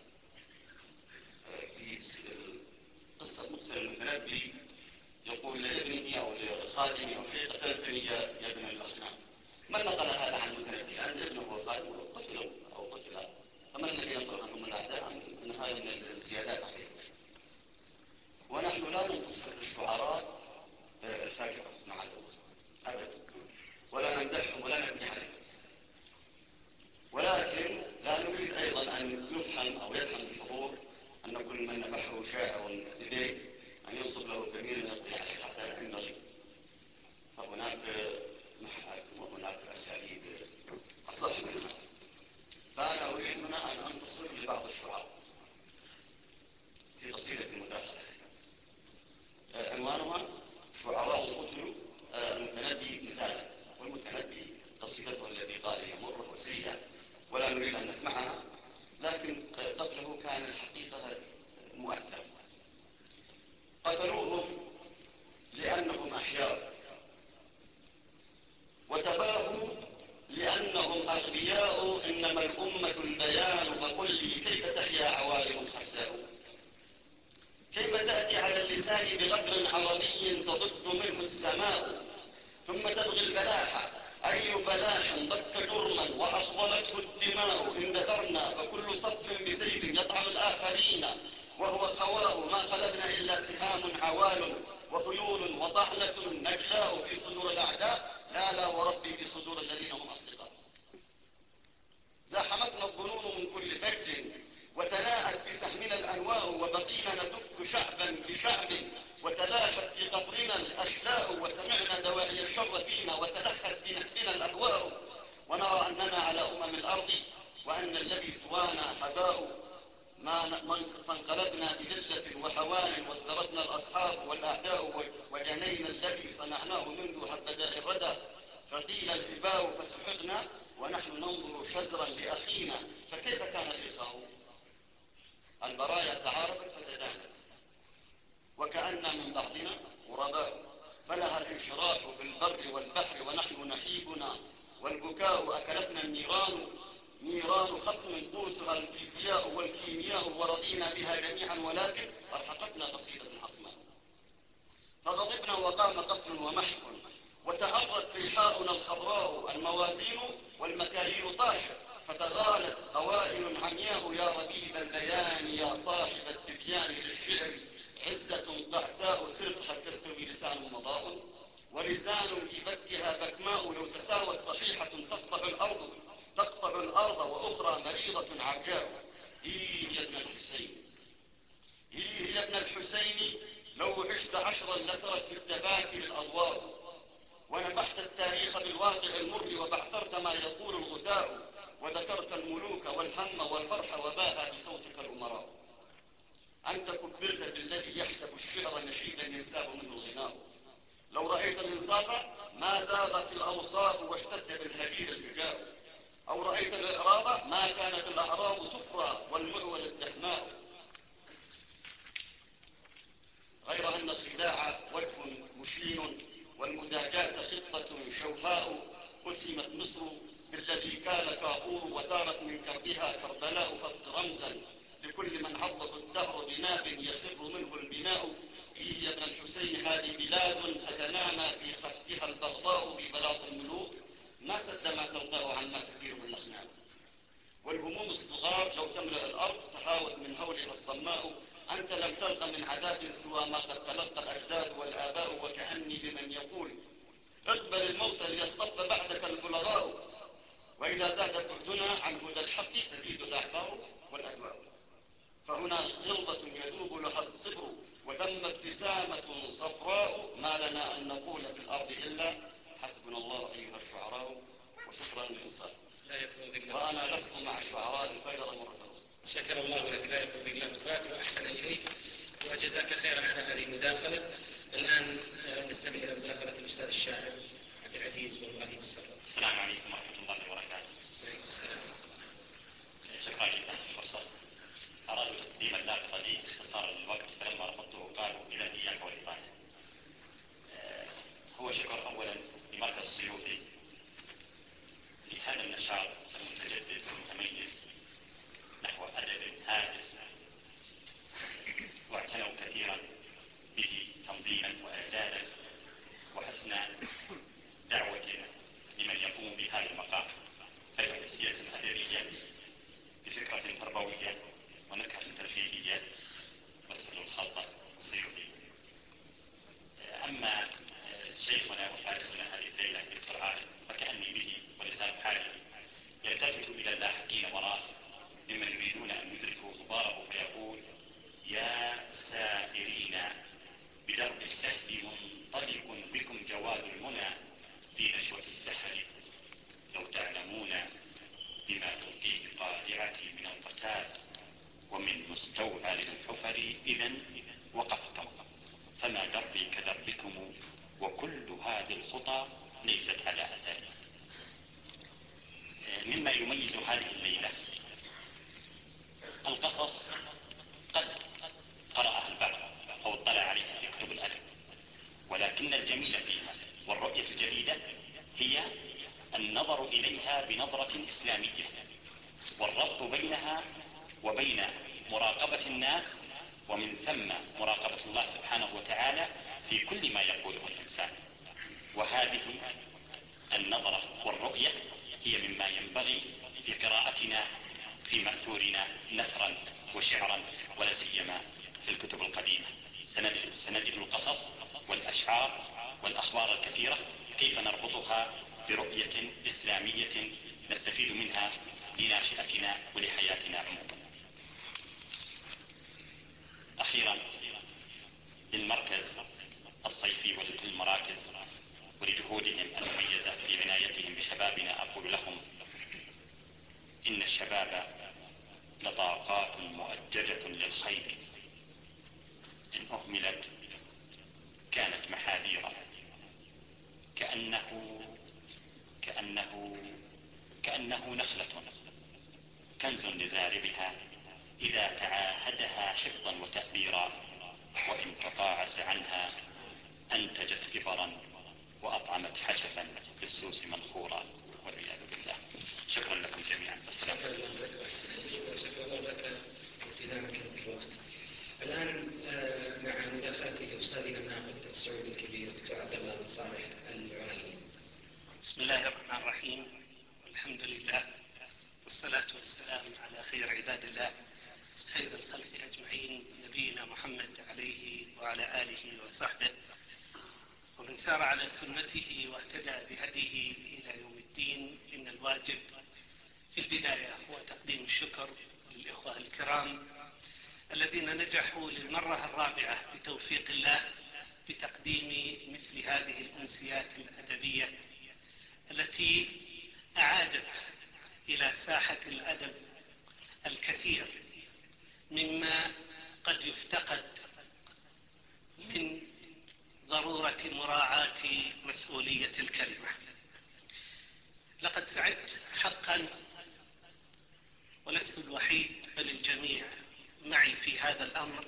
في قصة مقتل المتنبي يقول لابنه أو لخادمه أو شيء قتلتني يا ابن الأصنام. من نقل هذا عن المتنبي؟ أن ابنه هو خادمه قتله أو قتل، فمن الذي نقل عنهم الأعداء أن هذا من الزيادات عليه؟ ونحن لا ننتصر الشعراء الفاجرة مع الوقت أبدا، ولا نمدحهم ولا نبني عليهم، ولكن لا نريد أيضا أن يفهم أو يفهم الحضور أن كل من نبحه شاعر ببيت أن ينصب له كمين يقضي عليه حتى لا ينبغي. فهناك محاكم وهناك أساليب أصح منها. فأنا أريد هنا أن أنتصر لبعض الشعراء في قصيدة المداخلة عنوانها شعراء قتلوا المتنبي مثالا. والمتنبي قصيدته التي قال هي مرة وسيئة ولا نريد أن نسمعها، لكن قتله كان الحقيقة مؤثر. قتلوهم لأنهم أحياء وتباهوا لأنهم أغبياء، إنما الأمة البيان فقل لي كيف تحيا عوالم خساء؟ كيف تأتي على اللسان بغدر عربي تضج منه السماء، ثم تبغي الفلاح أي فلاح ضك جرما وأخضلته الدماء، إن ذكرنا فكل صف بسيف يطعن الآخرين وهو خواء، ما قلبنا إلا سهام عوال وخيول وطحلة نجلاء في صدور الأعداء، لا وربي في صدور الذين هم أصدقاء. زاحمتنا الظنون من كل فج وتلاءت في سهمنا الأنواء، وبقينا ندك شعبا بشعب وتلاشت في قطرنا الأشلاء، وسمعنا دواعي الشر فينا وتلخت في نحبنا الأهواء، ونرى أننا على الأرض وأن الذي سوانا حباء، فانقلبنا بذلة وهوان وازدرتنا الأصحاب والأعداء، وجنينا الذي صنعناه منذ حبداء الردى، فقيل الإباء فسحقنا ونحن ننظر شزرا لأخينا، فكيف كان الإخاء؟ البرايا تعارفت فتدانت وكأن من بعضنا غرباء، فلها الانشراح في البر والبحر ونحن نحيبنا، والبكاء أكلتنا النيران نيران خصم قوتها الفيزياء والكيمياء ورضينا بها جميعا، ولكن أرحقتنا قصيدة عصماء. فغضبنا وقام قتل ومحق، وتهرت فيحاؤنا الخضراء الموازين والمكاييل طاشت، فتغالت قوائل عمياء. يا ربيب البيان يا صاحب التبيان للشعر عزة قعساء، سرقها تستوي لسان مضاء ولسان في بكها بكماء. لو تساوت صحيحة تقطع الأرض وأخرى مريضة عرجاء. إيه يا ابن الحسين، إيه يا ابن الحسين، لو عشت عشرا لسرت في التباكر الأضواء، ونبحت التاريخ بالواقع المر وبعثرت ما يقول الغثاء، وذكرت الملوك والهم والفرح وباها بصوتك الأمراء. أنت كبرت بالذي يحسب الشعر نشيدا ينساب منه الغناء. لو رأيت الإنصاف ما زاغت الأوصاف واشتد بالهجير الهجاء، أو رأيت الإعراض ما كانت الأعراض تفرى والمعول الدحماء. غير أن الخداع وجه مشين والمداجاة خطة شوهاء. أتمت مصر بالذي كان كافور وثارت من كربها كربلاء. فابق رمزا لكل من عضه الدهر بناب يخر منه البناء. إيه يا ابن الحسين، هذه بلاد تتنامى في خفتها البغضاء في بلاط الملوك، ما سد ما تلقاه عما تثير الأخناق. والهموم الصغار لو تملأ الأرض تهاوت من هولها الصماء. أنت لم تلق من عذاب سوى ما قد تلقى الأجداد والآباء. وكأني بمن يقول اقبل الموت ليصطف بعدك البلغاء. وإذا زاد بعدنا عن هدى الحق تزيد الأعذار والأدواء. فهنا غلظة يذوب لها الصبر وثم ابتسامة صفراء. ما لنا أن نقول في الأرض إلا حسبنا الله أيها الشعراء. وشكرا للإنصاف. وأنا لست مع الشعراء الفيضة مرة أخرى. شكر الله لك، لا يكون الله مثواك وأحسن إليك وجزاك خيرا على هذه المداخلة. الآن نستمع إلى مداخلة الأستاذ الشاعر عبد العزيز بن إبراهيم السراج. السلام عليكم ورحمة الله وبركاته. وعليكم السلام. شكرا لك على الفرصة. أرادوا تقديم الداخل لي باختصار الوقت، فلما رفضته قالوا إذا إياك والإطالة. هو شكر أولا لمركز السيوطي لهذا النشاط المتجدد والمتميز نحو أدب هادف، واعتنوا كثيرا به تنظيما وإعدادا وحسن دعوة لمن يقوم بهذا المقام. فهي أمسية أدبية بفكرة تربوية ونكهة ترفيهية مثل الخلطة السيوطي. أما شيخنا وحارسنا هذه الليلة دكتور عارف فكأني به ولسان حاله يلتفت إلى اللاحقين وراه ممن يريدون أن يدركوا غباره فيقول يا سائرين بدرب السهل منطلق بكم جواد المنى في نشوة السحر، لو تعلمون بما تلقيه قارعتي من القتال ومن مستوعر الحفر إذن وقفتم، فما دربي كدربكم وكل هذه الخطى ليست على أثاري. مما يميز هذه الليلة القصص قد قرأها البعض أو اطلع عليها في كتب الأدب، ولكن الجميل فيها والرؤية الجديدة هي النظر إليها بنظرة إسلامية، والربط بينها وبين مراقبة الناس ومن ثم مراقبة الله سبحانه وتعالى في كل ما يقوله الإنسان. وهذه النظرة والرؤية هي مما ينبغي في قراءتنا في مأثورنا نثرا وشعرا، ولا سيما في الكتب القديمة سنجد القصص والأشعار والأخبار الكثيرة كيف نربطها برؤية إسلامية نستفيد منها لناشئتنا ولحياتنا عموما. أخيرا للمركز الصيفي ولكل المراكز ولجهودهم المميزة في عنايتهم بشبابنا أقول لهم إن الشباب لطاقات مؤججة للخير، إن أهملت كانت محاذيرا، كأنه نخلة كنز لزارعها إذا تعاهدها حفظا وتأبيرا، وإن تقاعس عنها أنتجت إبرا وأطعمت حشفا بالسوس منخورا، والعياذ بالله. شكرا لكم جميعا. السلام شكرا لك وأحسن إليك وشكرا الله لك التزامك بالوقت. الآن مع مداخلة أستاذنا الناقد السعودي الكبير الدكتور عبد الله بن صالح العرايني. بسم الله الرحمن الرحيم، والحمد لله والصلاة والسلام على خير عباد الله خير الخلق أجمعين، نبينا محمد عليه وعلى آله وصحبه ومن سار على سنته واهتدى بهديه إلى يوم الدين. إن الواجب في البداية هو تقديم الشكر للإخوة الكرام الذين نجحوا للمرة الرابعة بتوفيق الله بتقديم مثل هذه الأمسيات الأدبية التي أعادت إلى ساحة الأدب الكثير مما قد يفتقد من ضرورة مراعاة مسؤولية الكلمة. لقد سعدت حقا، ولست الوحيد بل الجميع معي في هذا الأمر،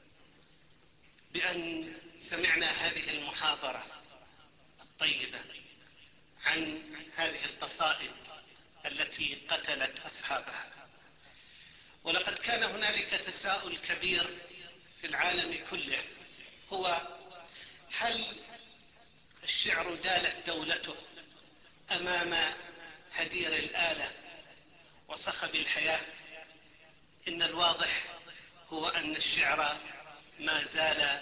بأن سمعنا هذه المحاضرة الطيبة عن هذه القصائد التي قتلت أصحابها. ولقد كان هنالك تساؤل كبير في العالم كله، هو هل الشعر دالت دولته أمام هدير الآلة وصخب الحياة؟ إن الواضح هو أن الشعر ما زال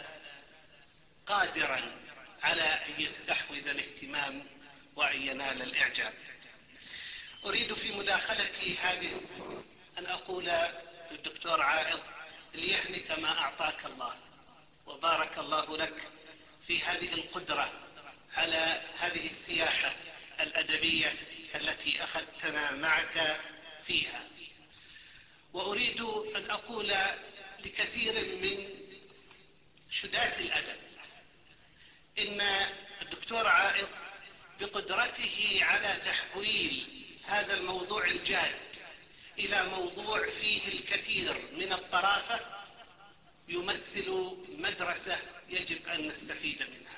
قادرا على أن يستحوذ الاهتمام وأن ينال الإعجاب. أريد في مداخلتي هذه أن أقول للدكتور عائض: ليهنك ما أعطاك الله، وبارك الله لك في هذه القدرة على هذه السياحة الأدبية التي أخذتنا معك فيها. وأريد أن أقول لكثير من شدات الأدب إن الدكتور عائض بقدرته على تحويل هذا الموضوع الجاد إلى موضوع فيه الكثير من الطرافة يمثل مدرسة يجب أن نستفيد منها.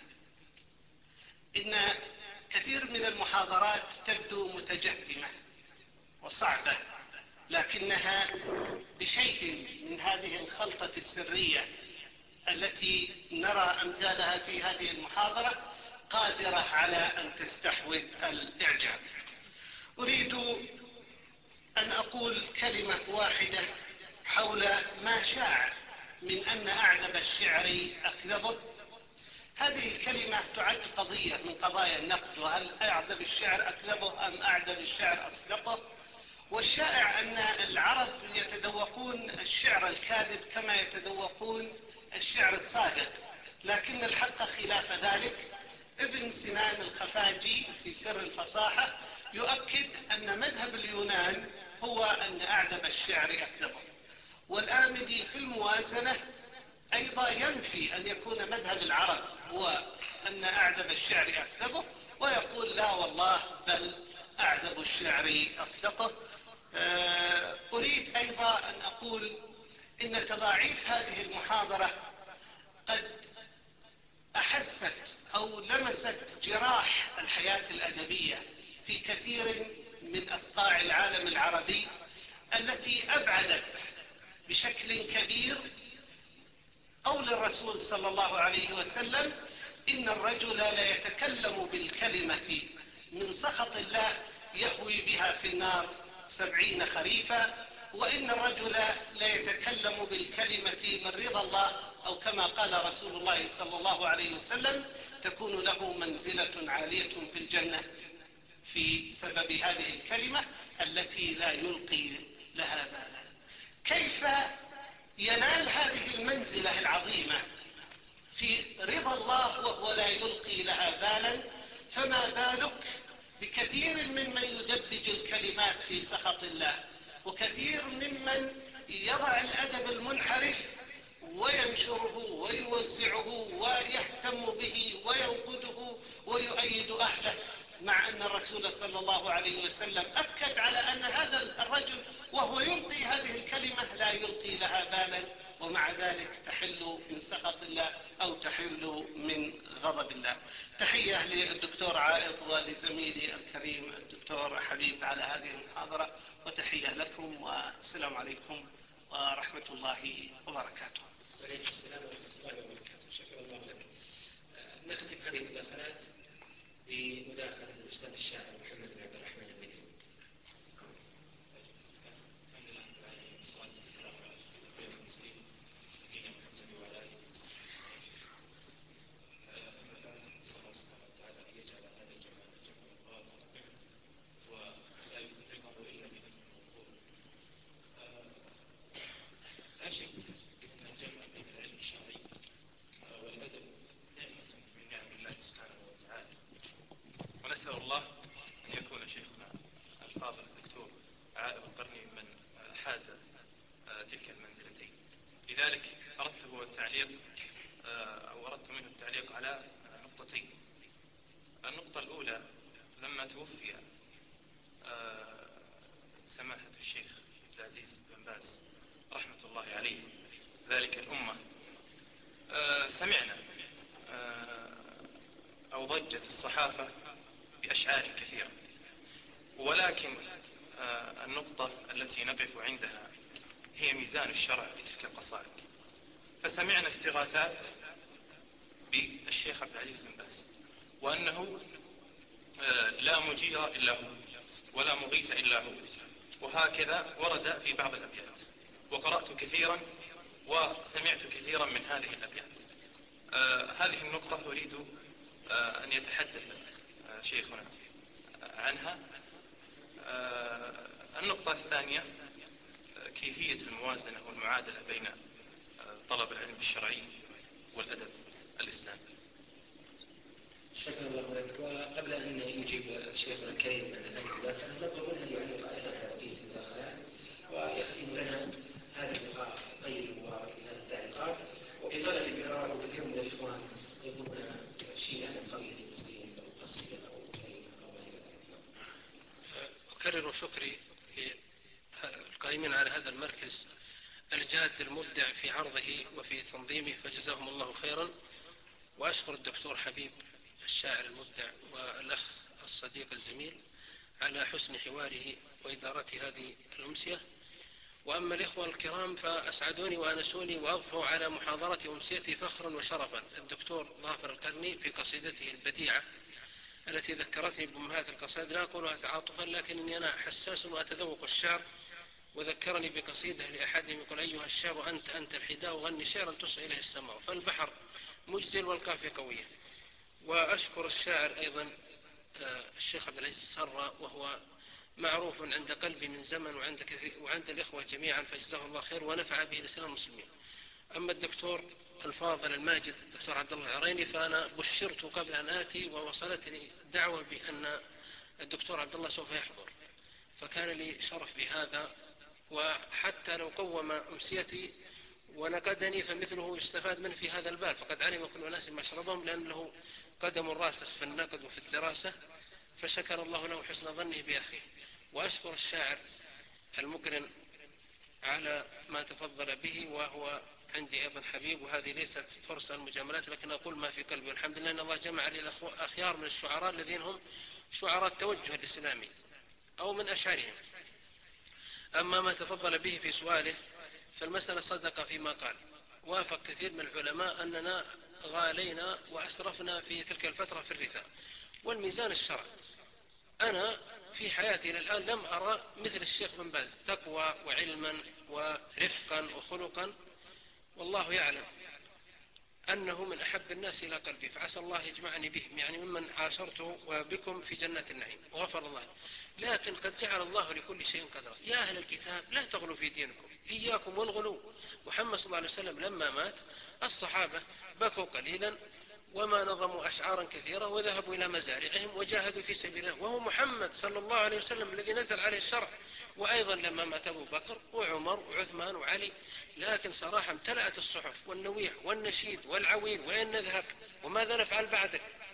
إن كثير من المحاضرات تبدو متجهمة وصعبة، لكنها بشيء من هذه الخلطة السرية التي نرى أمثالها في هذه المحاضرة قادرة على أن تستحوذ الإعجاب. أريد أن أقول كلمة واحدة حول ما شاع من أن أعذب الشعر أكذبه. هذه الكلمة تعد قضية من قضايا النقد، وهل أعذب الشعر أكذبه أم أعذب الشعر أصدقه؟ والشائع أن العرب يتذوقون الشعر الكاذب كما يتذوقون الشعر الصادق، لكن الحق خلاف ذلك. ابن سنان الخفاجي في سر الفصاحة يؤكد أن مذهب اليونان هو أن أعذب الشعر أكذبه، والآمدي في الموازنة أيضا ينفي أن يكون مذهب العرب هو أن أعذب الشعر أكذبه، ويقول لا والله بل أعذب الشعر أصدقه. أريد أيضا أن أقول إن تضاعيف هذه المحاضرة قد أحست أو لمست جراح الحياة الأدبية في كثير من أصقاع العالم العربي، التي أبعدت بشكل كبير قول الرسول صلى الله عليه وسلم: إن الرجل لا يتكلم بالكلمة من سخط الله يهوي بها في النار 70 خريفا، وإن الرجل لا يتكلم بالكلمة من رضا الله، أو كما قال رسول الله صلى الله عليه وسلم: تكون له منزلة عالية في الجنة في سبب هذه الكلمة التي لا يلقي لها بالا. كيف ينال هذه المنزلة العظيمة في رضا الله وهو لا يلقي لها بالا؟ فما بالك بكثير ممن يدبج الكلمات في سخط الله، وكثير ممن يضع الأدب المنحرف وينشره ويوزعه ويهتم به وينقده ويؤيد أهله، مع أن الرسول صلى الله عليه وسلم أكد على أن هذا الرجل وهو يلقي هذه الكلمة لا يلقي لها بالا. ومع ذلك تحل من سخط الله أو تحل من غضب الله. تحية للدكتور عائض ولزميلي الكريم الدكتور حبيب على هذه المحاضرة، وتحية لكم، والسلام عليكم ورحمة الله وبركاته. وعليكم السلام ورحمة الله وبركاته. شكرا الله لك. نختم هذه المداخلات بمداخلة الأستاذ الشاعر محمد بن عبد الرحمن البدوي. الحمد لله رب العالمين والصلاة والسلام على أشرف الأنبياء والمرسلين سيدنا محمد وعلى آله وصحبه أجمعين. أما بعد، نسأل الله سبحانه وتعالى أن يجعل هذا الجمع مباركا ولا يفرقه إلا بذنب مغفور. لا شك أن الجمع بين العلم الشرعي والأدب نعمة من نعم الله سبحانه وتعالى، ونسأل الله أن يكون شيخنا الفاضل الدكتور عائض القرني من حاز تلك المنزلتين. لذلك أردت منه التعليق على نقطتين. النقطة الأولى: لما توفي سماحة الشيخ عبد العزيز بن باز رحمة الله عليه ذلك الأمة، سمعنا أو ضجت الصحافة بأشعار كثيرة، ولكن النقطة التي نقف عندها هي ميزان الشرع لتلك القصائد. فسمعنا استغاثات بالشيخ عبد العزيز بن باز، وأنه لا مجير إلا هو ولا مغيث إلا هو، وهكذا ورد في بعض الأبيات، وقرأت كثيرا وسمعت كثيرا من هذه الأبيات. هذه النقطة أريد أن يتحدث شيخنا عنها. النقطة الثانية: كيفية الموازنة والمعادلة بين طلب العلم الشرعي والأدب الإسلامي. شكرا الله لك. وقبل أن يجيب شيخنا الكريم عن هذه المداخلة، نطلب منه أن يعلق أيضا على بقية المداخلات، ويختم لنا هذا اللقاء الطيب المبارك بهذه التعليقات. وبظل الكرام وكثير من الإخوان يطلبون شيئا من قضية المسلمين أو قصيدة أو كلمة أو ما إلى ذلك. أكرر شكري للقائمين على هذا المركز الجاد المبدع في عرضه وفي تنظيمه، فجزاهم الله خيرا. وأشكر الدكتور حبيب الشاعر المبدع والأخ الصديق الزميل على حسن حواره وإدارة هذه الأمسية. وأما الإخوة الكرام فأسعدوني وأنسوني وأضفوا على محاضرة أمسيتي فخرا وشرفا الدكتور ظافر القرني في قصيدته البديعة التي ذكرتني بأمهات القصائد، لا أقولها تعاطفا لكنني أنا حساس وأتذوق الشعر، وذكرني بقصيدة لأحدهم يقول: أيها الشعر أنت الحداء، غني شعرا تصغي إليه السماء، فالبحر مجزل والقافية قوية. وأشكر الشاعر أيضا الشيخ عبد العزيز سرة، وهو معروف عند قلبي من زمن وعند الإخوة جميعا، فجزاه الله خير ونفع به الإسلام المسلمين. أما الدكتور الفاضل الماجد الدكتور عبد الله العريني، فأنا بشرت قبل أن آتي ووصلتني دعوة بأن الدكتور عبد الله سوف يحضر، فكان لي شرف بهذا. وحتى لو قوم أمسيتي ونقدني فمثله يستفاد منه في هذا الباب، فقد علم كل أناس مشربهم، لأن له قدم راسخ في النقد وفي الدراسة، فشكر الله له حسن ظنه بأخيه. وأشكر الشاعر المقرن على ما تفضل به، وهو عندي أيضا حبيب، وهذه ليست فرصة المجاملات، لكن أقول ما في قلبي. والحمد لله أن الله جمع لي الأخيار من الشعراء الذين هم شعراء التوجه الإسلامي أو من أشعارهم. أما ما تفضل به في سؤاله فالمسألة صدق فيما قال. وافق كثير من العلماء أننا غالينا وأسرفنا في تلك الفترة في الرثاء والميزان الشرعي. أنا في حياتي الآن لم أرى مثل الشيخ بن باز تقوى وعلما ورفقا وخلقا، والله يعلم أنه من أحب الناس إلى قلبي، فعسى الله يجمعني بهم، يعني ممن عاشرته وبكم في جنات النعيم وغفر الله. لكن قد جعل الله لكل شيء قدرا. يا أهل الكتاب لا تغلوا في دينكم، إياكم والغلو. محمد صلى الله عليه وسلم لما مات الصحابة بكوا قليلا وما نظموا أشعارا كثيرة وذهبوا إلى مزارعهم وجاهدوا في سبيل الله، وهو محمد صلى الله عليه وسلم الذي نزل عليه الشرع. وأيضا لما مات أبو بكر وعمر وعثمان وعلي، لكن صراحة امتلأت الصحف والنويح والنشيد والعويل: وين نذهب وماذا نفعل بعدك؟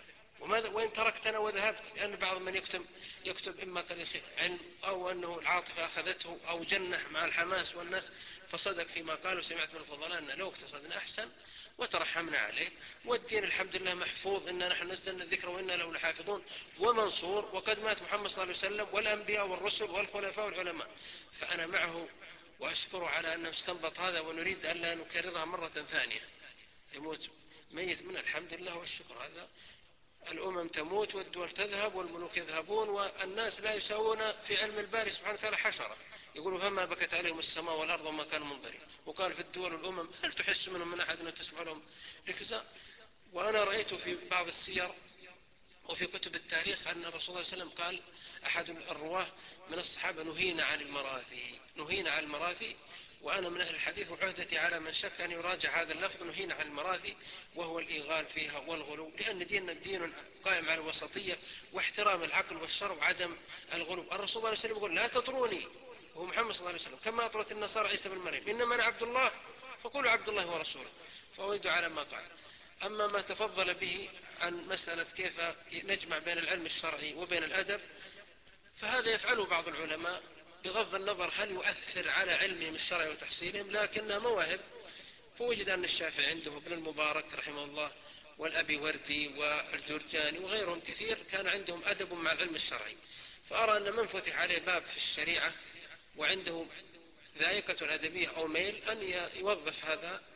وإن تركتنا وذهبت، لأن بعض من يكتب إما كان علم أو أنه العاطفة أخذته أو جنح مع الحماس والناس، فصدق فيما قال. وسمعت من الفضلاء أن لو اقتصدنا أحسن وترحمنا عليه، والدين الحمد لله محفوظ، إنا نحن نزلنا الذكر وإنا له لحافظون، ومنصور، وقد مات محمد صلى الله عليه وسلم والأنبياء والرسل والخلفاء والعلماء. فأنا معه وأشكره على أنه استنبط هذا، ونريد ألا نكررها مرة ثانية. يموت ميت من الحمد لله والشكر. هذا الأمم تموت والدول تذهب والملوك يذهبون، والناس لا يساوون في علم الباري سبحانه وتعالى حشرة. يقولوا فما بكت عليهم السماء والأرض وما كانوا منظرين. وقال في الدول والأمم هل تحس منهم من أحد أن تسمع لهم ركزا؟ وأنا رأيت في بعض السير وفي كتب التاريخ أن الرسول صلى الله عليه وسلم قال أحد الرواه من الصحابة نهينا عن المراثي. وأنا من أهل الحديث وعهدتي على من شك أن يراجع هذا اللفظ، نهينا عن المراثي، وهو الإيغال فيها والغلو، لأن ديننا دين قائم على الوسطية واحترام العقل والشرع وعدم الغلو. الرسول صلى الله عليه وسلم يقول لا تطروني، وهو محمد صلى الله عليه وسلم، كما أطرت النصارى عيسى بن مريم، إنما أنا عبد الله فقولوا عبد الله ورسوله، فأويد على ما قال. أما ما تفضل به عن مسألة كيف نجمع بين العلم الشرعي وبين الأدب، فهذا يفعله بعض العلماء بغض النظر هل يؤثر على علمهم الشرعي وتحصيلهم، لكنها مواهب. فوجد أن الشافعي عنده ابن المبارك رحمه الله والأبي وردي والجرجاني وغيرهم كثير كان عندهم أدب مع العلم الشرعي. فأرى أن من فتح عليه باب في الشريعة وعنده ذائقة أدبية أو ميل أن يوظف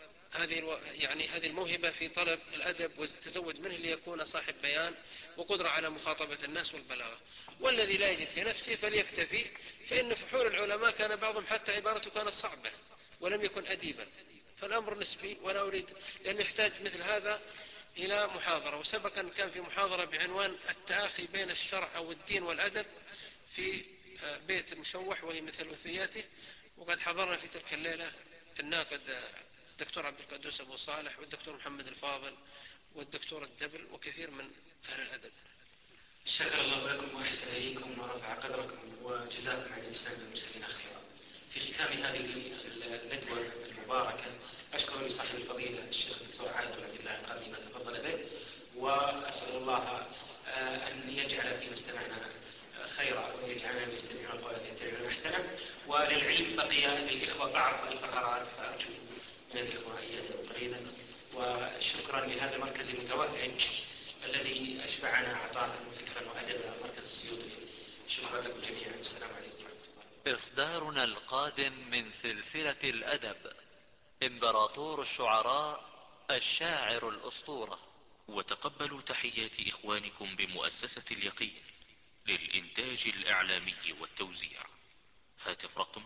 هذه الموهبة في طلب الأدب والتزود منه ليكون صاحب بيان وقدرة على مخاطبة الناس والبلاغة. والذي لا يجد في نفسه فليكتفي، فإن فحول العلماء كان بعضهم حتى عبارته كانت صعبة ولم يكن أديبا. فالأمر نسبي، ولا أريد، لأنه يحتاج مثل هذا إلى محاضرة. وسبقا كان في محاضرة بعنوان التآخي بين الشرع أو الدين والأدب في بيت مشوح وهي مثل وثياته، وقد حضرنا في تلك الليلة الناقد الدكتور عبد القدوس أبو صالح والدكتور محمد الفاضل والدكتور الدبل وكثير من أهل الأدب. شكر الله لكم وأحسن إليكم ورفع قدركم وجزاكم عن الإسلام والمسلمين خيرا. في ختام هذه الندوة المباركة أشكر لصاحب الفضيلة الشيخ الدكتور عادل عبد الله القاضي ما تفضل به، وأسأل الله أن يجعل فيما استمعنا خيرا ويجعلنا من يستمعون القول فيتبعون أحسنه. وللعلم بقي للإخوة بعض الفقرات، فأرجو من الإخوة أن يأتوا قليلا. وشكرا لهذا المركز المتوهج الذي أشبعنا عطاء وفكرا وأدبا، مركز السيوطي. شكرا لكم جميعا، والسلام عليكم ورحمة الله. إصدارنا القادم من سلسلة الأدب إمبراطور الشعراء الشاعر الأسطورة. وتقبلوا تحيات إخوانكم بمؤسسة اليقين للإنتاج الإعلامي والتوزيع. هاتف رقم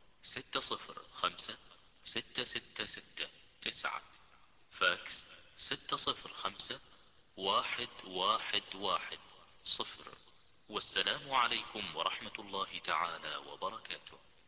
605-666-9، فاكس 605-111-0. والسلام عليكم ورحمة الله تعالى وبركاته.